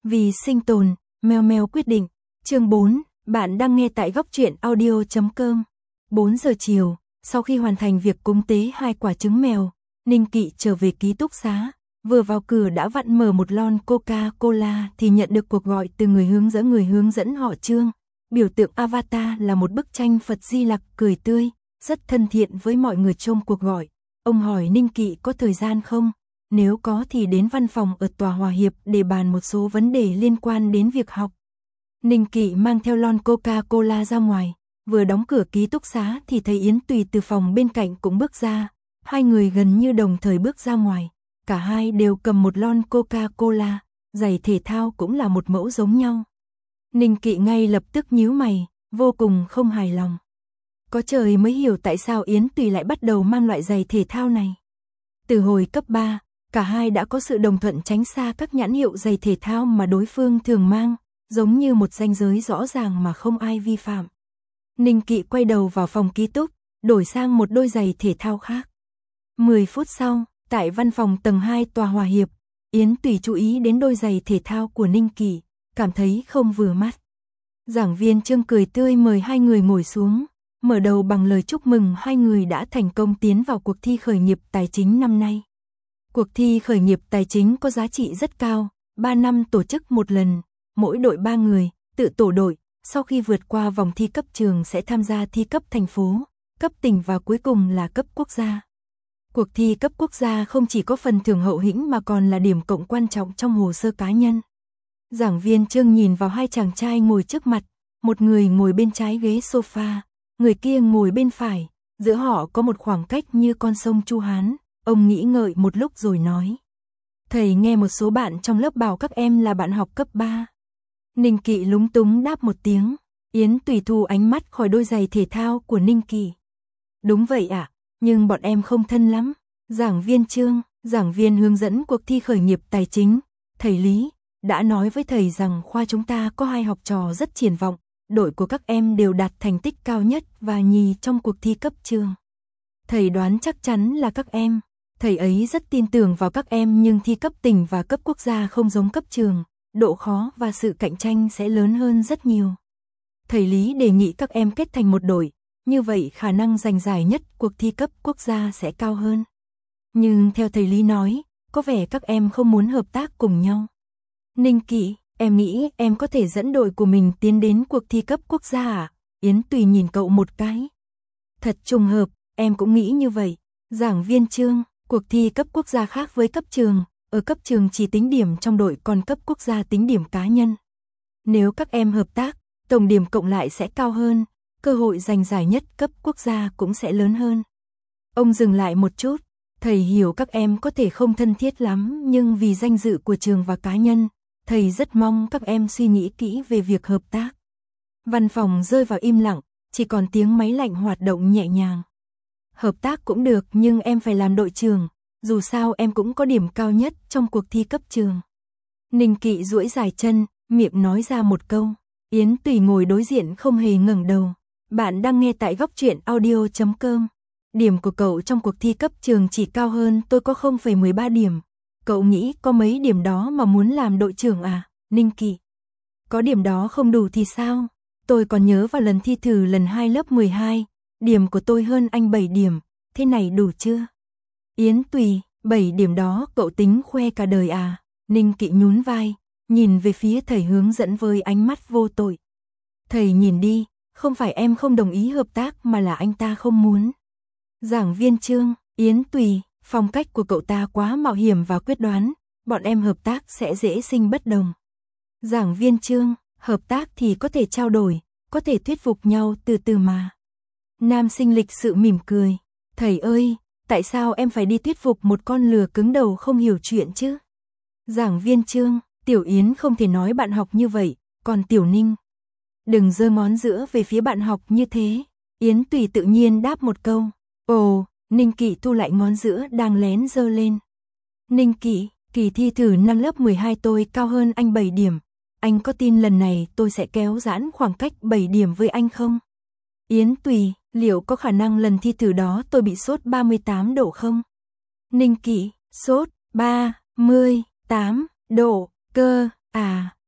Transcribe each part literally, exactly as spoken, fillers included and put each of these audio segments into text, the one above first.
Vì sinh tồn, mèo mèo quyết định. Chương bốn, bạn đang nghe tại góc truyện audio chấm com. bốn giờ chiều, sau khi hoàn thành việc cúng tế hai quả trứng mèo, Ninh Kỵ trở về ký túc xá, vừa vào cửa đã vặn mở một lon Coca-Cola thì nhận được cuộc gọi từ người hướng dẫn người hướng dẫn họ Trương. Biểu tượng avatar là một bức tranh Phật Di Lặc cười tươi, rất thân thiện với mọi người trong cuộc gọi. Ông hỏi Ninh Kỵ có thời gian không? Nếu có thì đến văn phòng ở tòa Hòa Hiệp để bàn một số vấn đề liên quan đến việc học. Ninh Kỵ mang theo lon Coca-Cola ra ngoài, vừa đóng cửa ký túc xá thì thấy Yến Tùy từ phòng bên cạnh cũng bước ra. Hai người gần như đồng thời bước ra ngoài, cả hai đều cầm một lon Coca-Cola, giày thể thao cũng là một mẫu giống nhau. Ninh Kỵ ngay lập tức nhíu mày, vô cùng không hài lòng. Có trời mới hiểu tại sao Yến Tùy lại bắt đầu mang loại giày thể thao này. Từ hồi cấp ba, cả hai đã có sự đồng thuận tránh xa các nhãn hiệu giày thể thao mà đối phương thường mang, giống như một ranh giới rõ ràng mà không ai vi phạm. Ninh Kỵ quay đầu vào phòng ký túc, đổi sang một đôi giày thể thao khác. mười phút sau, tại văn phòng tầng hai tòa Hòa Hiệp, Yến Tùy chú ý đến đôi giày thể thao của Ninh Kỵ, cảm thấy không vừa mắt. Giảng viên Trương cười tươi mời hai người ngồi xuống, mở đầu bằng lời chúc mừng hai người đã thành công tiến vào cuộc thi khởi nghiệp tài chính năm nay. Cuộc thi khởi nghiệp tài chính có giá trị rất cao, ba năm tổ chức một lần, mỗi đội ba người, tự tổ đội, sau khi vượt qua vòng thi cấp trường sẽ tham gia thi cấp thành phố, cấp tỉnh và cuối cùng là cấp quốc gia. Cuộc thi cấp quốc gia không chỉ có phần thưởng hậu hĩnh mà còn là điểm cộng quan trọng trong hồ sơ cá nhân. Giảng viên Trương nhìn vào hai chàng trai ngồi trước mặt, một người ngồi bên trái ghế sofa, người kia ngồi bên phải, giữa họ có một khoảng cách như con sông Chu Hán. Ông nghĩ ngợi một lúc rồi nói: Thầy nghe một số bạn trong lớp bảo các em là bạn học cấp ba. Ninh Kỵ lúng túng đáp một tiếng. Yến Tùy thu ánh mắt khỏi đôi giày thể thao của Ninh Kỵ. Đúng vậy ạ, à, nhưng bọn em không thân lắm. Giảng viên Trương, giảng viên hướng dẫn cuộc thi khởi nghiệp tài chính, thầy Lý, đã nói với thầy rằng khoa chúng ta có hai học trò rất triển vọng, đội của các em đều đạt thành tích cao nhất và nhì trong cuộc thi cấp trường. Thầy đoán chắc chắn là các em. Thầy ấy rất tin tưởng vào các em nhưng thi cấp tỉnh và cấp quốc gia không giống cấp trường, độ khó và sự cạnh tranh sẽ lớn hơn rất nhiều. Thầy Lý đề nghị các em kết thành một đội, như vậy khả năng giành giải nhất cuộc thi cấp quốc gia sẽ cao hơn. Nhưng theo thầy Lý nói, có vẻ các em không muốn hợp tác cùng nhau. Ninh Kỵ, em nghĩ em có thể dẫn đội của mình tiến đến cuộc thi cấp quốc gia à? Yến Tùy nhìn cậu một cái. Thật trùng hợp, em cũng nghĩ như vậy. Giảng viên Trương, cuộc thi cấp quốc gia khác với cấp trường, ở cấp trường chỉ tính điểm trong đội còn cấp quốc gia tính điểm cá nhân. Nếu các em hợp tác, tổng điểm cộng lại sẽ cao hơn, cơ hội giành giải nhất cấp quốc gia cũng sẽ lớn hơn. Ông dừng lại một chút, thầy hiểu các em có thể không thân thiết lắm nhưng vì danh dự của trường và cá nhân, thầy rất mong các em suy nghĩ kỹ về việc hợp tác. Văn phòng rơi vào im lặng, chỉ còn tiếng máy lạnh hoạt động nhẹ nhàng. Hợp tác cũng được nhưng em phải làm đội trưởng, dù sao em cũng có điểm cao nhất trong cuộc thi cấp trường. Ninh Kỵ duỗi dài chân, miệng nói ra một câu. Yến Tùy ngồi đối diện không hề ngẩng đầu. Bạn đang nghe tại góc truyện audio chấm com. Điểm của cậu trong cuộc thi cấp trường chỉ cao hơn tôi có không phẩy mười ba điểm. Cậu nghĩ có mấy điểm đó mà muốn làm đội trưởng à? Ninh Kỵ. Có điểm đó không đủ thì sao? Tôi còn nhớ vào lần thi thử lần hai lớp mười hai, điểm của tôi hơn anh bảy điểm, thế này đủ chưa? Yến Tùy, bảy điểm đó cậu tính khoe cả đời à? Ninh Kỵ nhún vai, nhìn về phía thầy hướng dẫn với ánh mắt vô tội. Thầy nhìn đi, không phải em không đồng ý hợp tác mà là anh ta không muốn. Giảng viên Trương, Yến Tùy, phong cách của cậu ta quá mạo hiểm và quyết đoán, bọn em hợp tác sẽ dễ sinh bất đồng. Giảng viên Trương, hợp tác thì có thể trao đổi, có thể thuyết phục nhau từ từ mà. Nam sinh lịch sự mỉm cười, thầy ơi, tại sao em phải đi thuyết phục một con lừa cứng đầu không hiểu chuyện chứ? Giảng viên Trương, Tiểu Yến không thể nói bạn học như vậy, còn Tiểu Ninh. Đừng giơ ngón giữa về phía bạn học như thế. Yến Tùy tự nhiên đáp một câu. Ồ, Ninh Kỵ thu lại ngón giữa đang lén giơ lên. Ninh Kỵ, kỳ thi thử năm lớp mười hai tôi cao hơn anh bảy điểm. Anh có tin lần này tôi sẽ kéo giãn khoảng cách bảy điểm với anh không? Yến Tùy, liệu có khả năng lần thi thử đó tôi bị sốt ba mươi tám độ không? Ninh Kỵ, sốt ba mươi tám độ, cơ, à,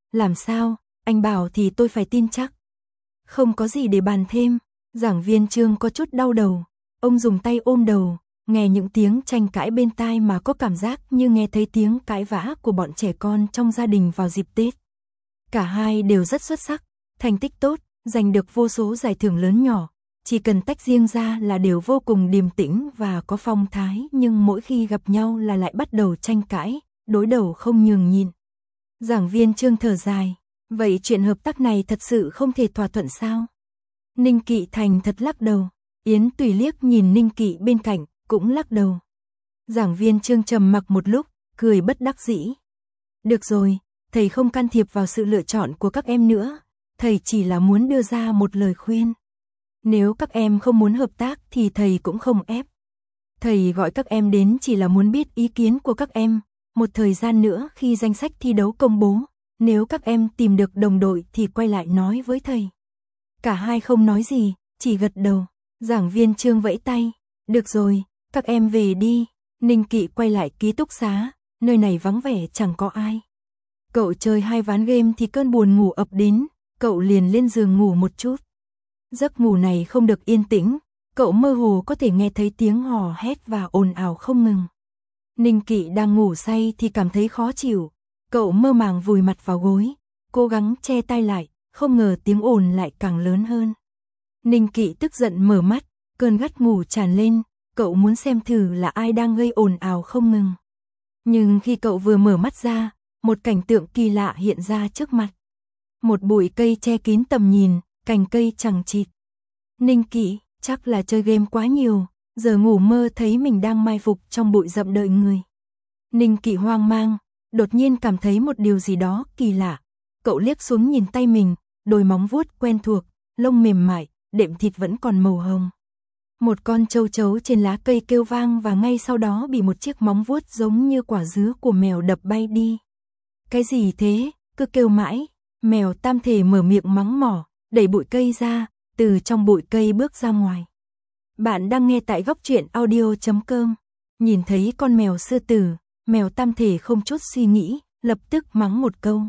làm sao, anh bảo thì tôi phải tin chắc. Không có gì để bàn thêm, giảng viên Trương có chút đau đầu, ông dùng tay ôm đầu, nghe những tiếng tranh cãi bên tai mà có cảm giác như nghe thấy tiếng cãi vã của bọn trẻ con trong gia đình vào dịp Tết. Cả hai đều rất xuất sắc, thành tích tốt, giành được vô số giải thưởng lớn nhỏ, chỉ cần tách riêng ra là đều vô cùng điềm tĩnh và có phong thái, nhưng mỗi khi gặp nhau là lại bắt đầu tranh cãi, đối đầu không nhường nhịn. Giảng viên Trương thở dài, vậy chuyện hợp tác này thật sự không thể thỏa thuận sao? Ninh Kỵ thành thật lắc đầu, Yến Tùy liếc nhìn Ninh Kỵ bên cạnh, cũng lắc đầu. Giảng viên Trương trầm mặc một lúc, cười bất đắc dĩ. Được rồi, thầy không can thiệp vào sự lựa chọn của các em nữa, thầy chỉ là muốn đưa ra một lời khuyên. Nếu các em không muốn hợp tác thì thầy cũng không ép. Thầy gọi các em đến chỉ là muốn biết ý kiến của các em, một thời gian nữa khi danh sách thi đấu công bố, nếu các em tìm được đồng đội thì quay lại nói với thầy. Cả hai không nói gì, chỉ gật đầu. Giảng viên Trương vẫy tay, được rồi, các em về đi. Ninh Kỵ quay lại ký túc xá, nơi này vắng vẻ chẳng có ai. Cậu chơi hai ván game thì cơn buồn ngủ ập đến, cậu liền lên giường ngủ một chút. Giấc ngủ này không được yên tĩnh, cậu mơ hồ có thể nghe thấy tiếng hò hét và ồn ào không ngừng. Ninh Kỵ đang ngủ say thì cảm thấy khó chịu, cậu mơ màng vùi mặt vào gối, cố gắng che tai lại, không ngờ tiếng ồn lại càng lớn hơn. Ninh Kỵ tức giận mở mắt, cơn gắt ngủ tràn lên, cậu muốn xem thử là ai đang gây ồn ào không ngừng. Nhưng khi cậu vừa mở mắt ra, một cảnh tượng kỳ lạ hiện ra trước mặt. Một bụi cây che kín tầm nhìn, cành cây chằng chịt. Ninh Kỵ, chắc là chơi game quá nhiều, giờ ngủ mơ thấy mình đang mai phục trong bụi rậm đợi người. Ninh Kỵ hoang mang, đột nhiên cảm thấy một điều gì đó kỳ lạ. Cậu liếc xuống nhìn tay mình, đôi móng vuốt quen thuộc, lông mềm mại, đệm thịt vẫn còn màu hồng. Một con châu chấu trên lá cây kêu vang và ngay sau đó bị một chiếc móng vuốt giống như quả dứa của mèo đập bay đi. Cái gì thế, cứ kêu mãi. Mèo Tam Thể mở miệng mắng mỏ, đẩy bụi cây ra, từ trong bụi cây bước ra ngoài. Bạn đang nghe tại góc truyện audio chấm com. Nhìn thấy con mèo sư tử, mèo Tam Thể không chút suy nghĩ, lập tức mắng một câu.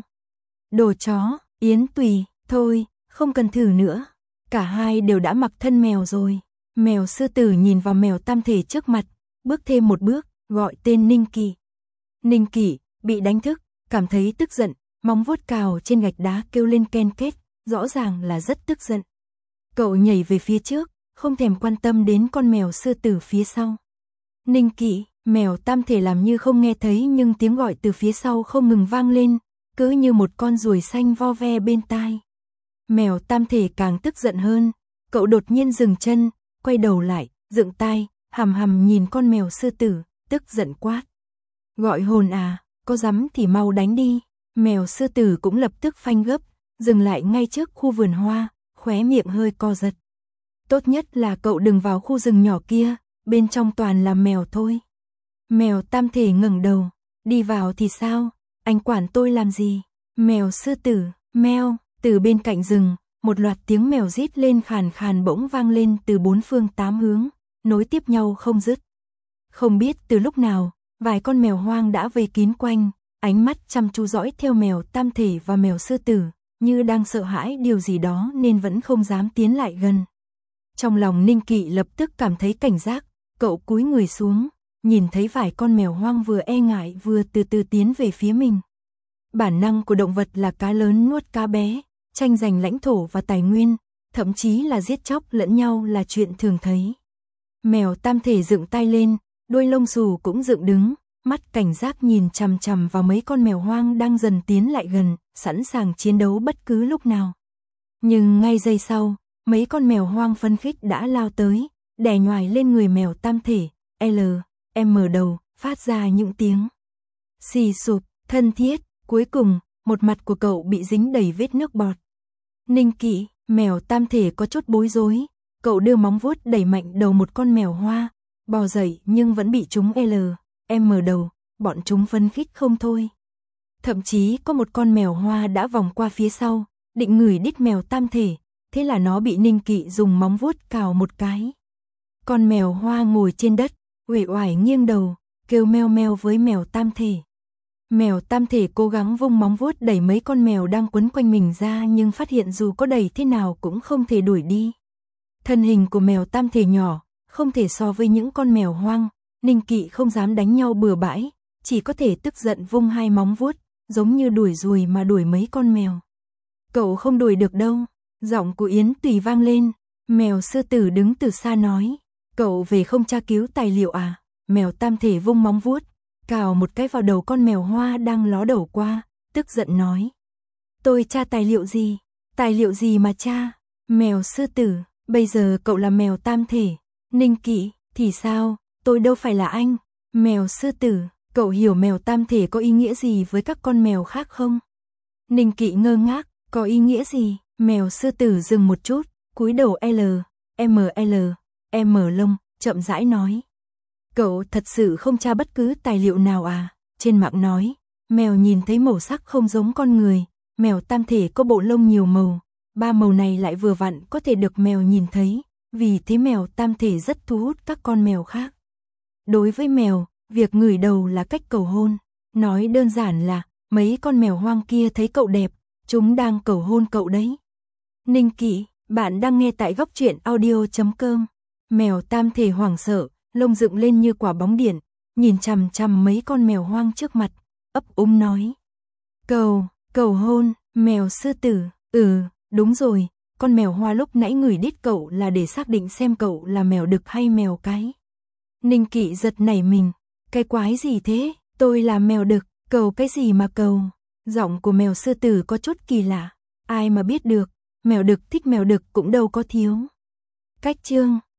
Đồ chó, Yến Tùy, thôi, không cần thử nữa. Cả hai đều đã mặc thân mèo rồi. Mèo sư tử nhìn vào mèo Tam Thể trước mặt, bước thêm một bước, gọi tên Ninh Kỵ. Ninh Kỵ bị đánh thức, cảm thấy tức giận, móng vuốt cào trên gạch đá kêu lên ken két, rõ ràng là rất tức giận. Cậu nhảy về phía trước, không thèm quan tâm đến con mèo sư tử phía sau. Ninh Kỵ, mèo Tam Thể làm như không nghe thấy nhưng tiếng gọi từ phía sau không ngừng vang lên, cứ như một con ruồi xanh vo ve bên tai. Mèo Tam Thể càng tức giận hơn, cậu đột nhiên dừng chân, quay đầu lại, dựng tai, hằm hằm nhìn con mèo sư tử, tức giận quát. Gọi hồn à, có dám thì mau đánh đi. Mèo sư tử cũng lập tức phanh gấp, dừng lại ngay trước khu vườn hoa, khóe miệng hơi co giật. Tốt nhất là cậu đừng vào khu rừng nhỏ kia, bên trong toàn là mèo thôi. Mèo Tam Thể ngẩng đầu, đi vào thì sao, anh quản tôi làm gì? Mèo sư tử, meo, từ bên cạnh rừng, một loạt tiếng mèo rít lên khàn khàn bỗng vang lên từ bốn phương tám hướng, nối tiếp nhau không dứt. Không biết từ lúc nào, vài con mèo hoang đã vây kín quanh, ánh mắt chăm chú dõi theo mèo Tam Thể và mèo sư tử, như đang sợ hãi điều gì đó nên vẫn không dám tiến lại gần. Trong lòng Ninh Kỵ lập tức cảm thấy cảnh giác, cậu cúi người xuống, nhìn thấy vài con mèo hoang vừa e ngại vừa từ từ tiến về phía mình. Bản năng của động vật là cá lớn nuốt cá bé, tranh giành lãnh thổ và tài nguyên, thậm chí là giết chóc lẫn nhau là chuyện thường thấy. Mèo Tam Thể dựng tay lên, đuôi lông xù cũng dựng đứng, mắt cảnh giác nhìn chằm chằm vào mấy con mèo hoang đang dần tiến lại gần, sẵn sàng chiến đấu bất cứ lúc nào. Nhưng ngay giây sau, mấy con mèo hoang phấn khích đã lao tới, đè nhoài lên người mèo Tam Thể, L, M đầu, phát ra những tiếng xì sụp, thân thiết, cuối cùng, một mặt của cậu bị dính đầy vết nước bọt. Ninh Kỵ, mèo Tam Thể có chút bối rối, cậu đưa móng vuốt đẩy mạnh đầu một con mèo hoa, bò dậy nhưng vẫn bị chúng L, M đầu, bọn chúng phấn khích không thôi. Thậm chí có một con mèo hoa đã vòng qua phía sau, định ngửi đít mèo Tam Thể, thế là nó bị Ninh Kỵ dùng móng vuốt cào một cái. Con mèo hoa ngồi trên đất, uể oải nghiêng đầu, kêu meo meo với mèo Tam Thể. Mèo tam thể cố gắng vung móng vuốt đẩy mấy con mèo đang quấn quanh mình ra nhưng phát hiện dù có đẩy thế nào cũng không thể đuổi đi. Thân hình của mèo tam thể nhỏ, không thể so với những con mèo hoang, Ninh Kỵ không dám đánh nhau bừa bãi, chỉ có thể tức giận vung hai móng vuốt, giống như đuổi ruồi mà đuổi mấy con mèo. Cậu không đuổi được đâu, giọng của Yến Tùy vang lên, mèo sư tử đứng từ xa nói, cậu về không tra cứu tài liệu à? Mèo tam thể vung móng vuốt, cào một cái vào đầu con mèo hoa đang ló đầu qua, tức giận nói. Tôi tra tài liệu gì? Tài liệu gì mà tra? Mèo sư tử, bây giờ cậu là mèo tam thể. Ninh Kỵ, thì sao? Tôi đâu phải là anh. Mèo sư tử, cậu hiểu mèo tam thể có ý nghĩa gì với các con mèo khác không? Ninh Kỵ ngơ ngác, có ý nghĩa gì? Mèo sư tử dừng một chút, cúi đầu L, M L, M lông, chậm rãi nói. Cậu thật sự không tra bất cứ tài liệu nào à? Trên mạng nói, mèo nhìn thấy màu sắc không giống con người, mèo tam thể có bộ lông nhiều màu, ba màu này lại vừa vặn có thể được mèo nhìn thấy, vì thế mèo tam thể rất thu hút các con mèo khác. Đối với mèo, việc ngửi đầu là cách cầu hôn, nói đơn giản là, mấy con mèo hoang kia thấy cậu đẹp, chúng đang cầu hôn cậu đấy. Ninh Kỵ, bạn đang nghe tại góc truyện audio chấm com. Mèo tam thể hoảng sợ, lông dựng lên như quả bóng điện, nhìn chằm chằm mấy con mèo hoang trước mặt, ấp úng nói. Cầu, cầu hôn, mèo sư tử, ừ, đúng rồi, con mèo hoa lúc nãy ngửi đít cậu là để xác định xem cậu là mèo đực hay mèo cái. Ninh Kỵ giật nảy mình, cái quái gì thế, tôi là mèo đực, cầu cái gì mà cầu. Giọng của mèo sư tử có chút kỳ lạ, ai mà biết được, mèo đực thích mèo đực cũng đâu có thiếu. Cách chương